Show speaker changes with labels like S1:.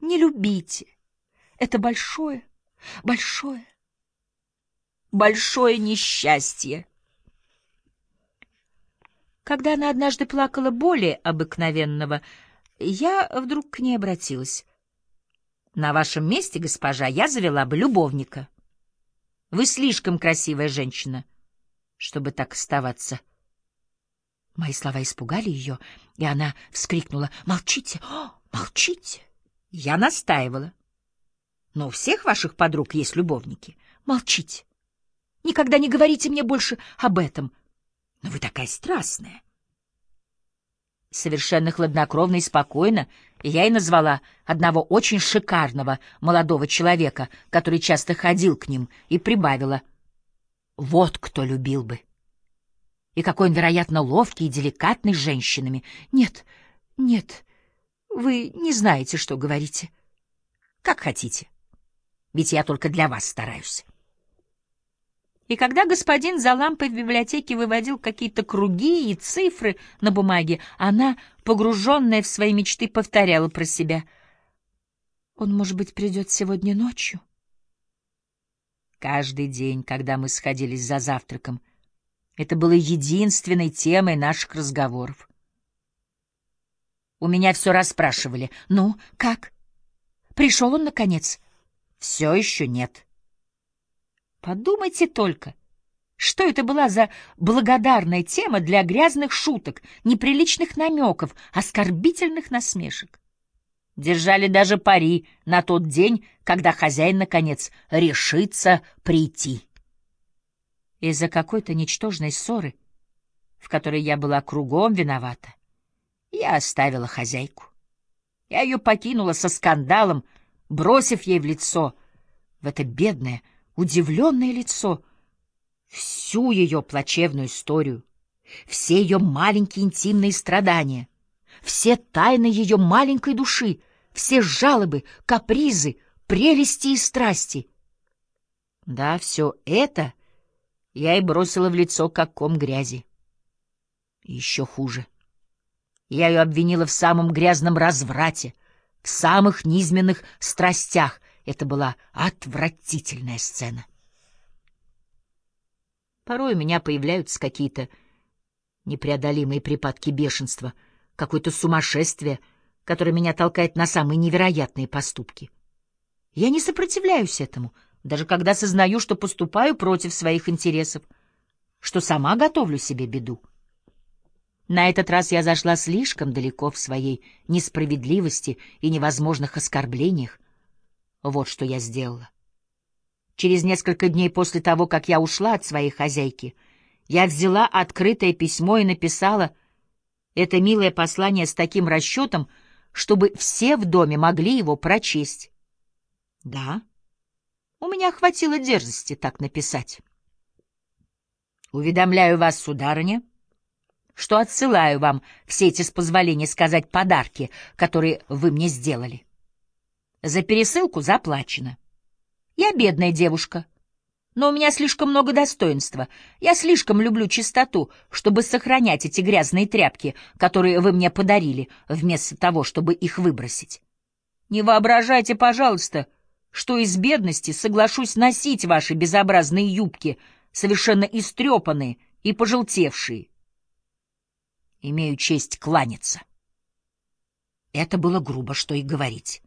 S1: Не любите. Это большое, большое, большое несчастье. Когда она однажды плакала более обыкновенного, я вдруг к ней обратилась. На вашем месте, госпожа, я завела бы любовника. Вы слишком красивая женщина, чтобы так оставаться. Мои слова испугали ее, и она вскрикнула: «Молчите! О, молчите!» Я настаивала. «Но у всех ваших подруг есть любовники. Молчите! Никогда не говорите мне больше об этом. Но вы такая страстная!» Совершенно хладнокровно и спокойно я и назвала одного очень шикарного молодого человека, который часто ходил к ним, и прибавила: «Вот кто любил бы! И какой он, вероятно, ловкий и деликатный с женщинами. Нет, нет, вы не знаете, что говорите. Как хотите, ведь я только для вас стараюсь». И когда господин за лампой в библиотеке выводил какие-то круги и цифры на бумаге, она, погруженная в свои мечты, повторяла про себя: «Он, может быть, придет сегодня ночью?» Каждый день, когда мы сходились за завтраком, это было единственной темой наших разговоров. У меня все расспрашивали: «Ну, как? Пришел он, наконец?» «Все еще нет». Подумайте только, что это была за благодарная тема для грязных шуток, неприличных намеков, оскорбительных насмешек. Держали даже пари на тот день, когда хозяин, наконец, решится прийти. Из-за какой-то ничтожной ссоры, в которой я была кругом виновата, я оставила хозяйку. Я ее покинула со скандалом, бросив ей в лицо, в это бедное, удивленное лицо, всю ее плачевную историю, все ее маленькие интимные страдания, все тайны ее маленькой души, все жалобы, капризы, прелести и страсти. Да, все это я и бросила в лицо, как ком грязи. И еще хуже. Я ее обвинила в самом грязном разврате, в самых низменных страстях. Это была отвратительная сцена. Порой у меня появляются какие-то непреодолимые припадки бешенства, какое-то сумасшествие, которое меня толкает на самые невероятные поступки. Я не сопротивляюсь этому, даже когда сознаю, что поступаю против своих интересов, что сама готовлю себе беду. На этот раз я зашла слишком далеко в своей несправедливости и невозможных оскорблениях. Вот что я сделала. Через несколько дней после того, как я ушла от своей хозяйки, я взяла открытое письмо и написала это милое послание с таким расчетом, чтобы все в доме могли его прочесть. Да, у меня хватило дерзости так написать. «Уведомляю вас, сударыня, что отсылаю вам все эти, с позволения сказать, подарки, которые вы мне сделали. За пересылку заплачено. Я бедная девушка, но у меня слишком много достоинства. Я слишком люблю чистоту, чтобы сохранять эти грязные тряпки, которые вы мне подарили, вместо того, чтобы их выбросить. Не воображайте, пожалуйста, что из бедности соглашусь носить ваши безобразные юбки, совершенно истрепанные и пожелтевшие. Имею честь кланяться». Это было грубо, что и говорить.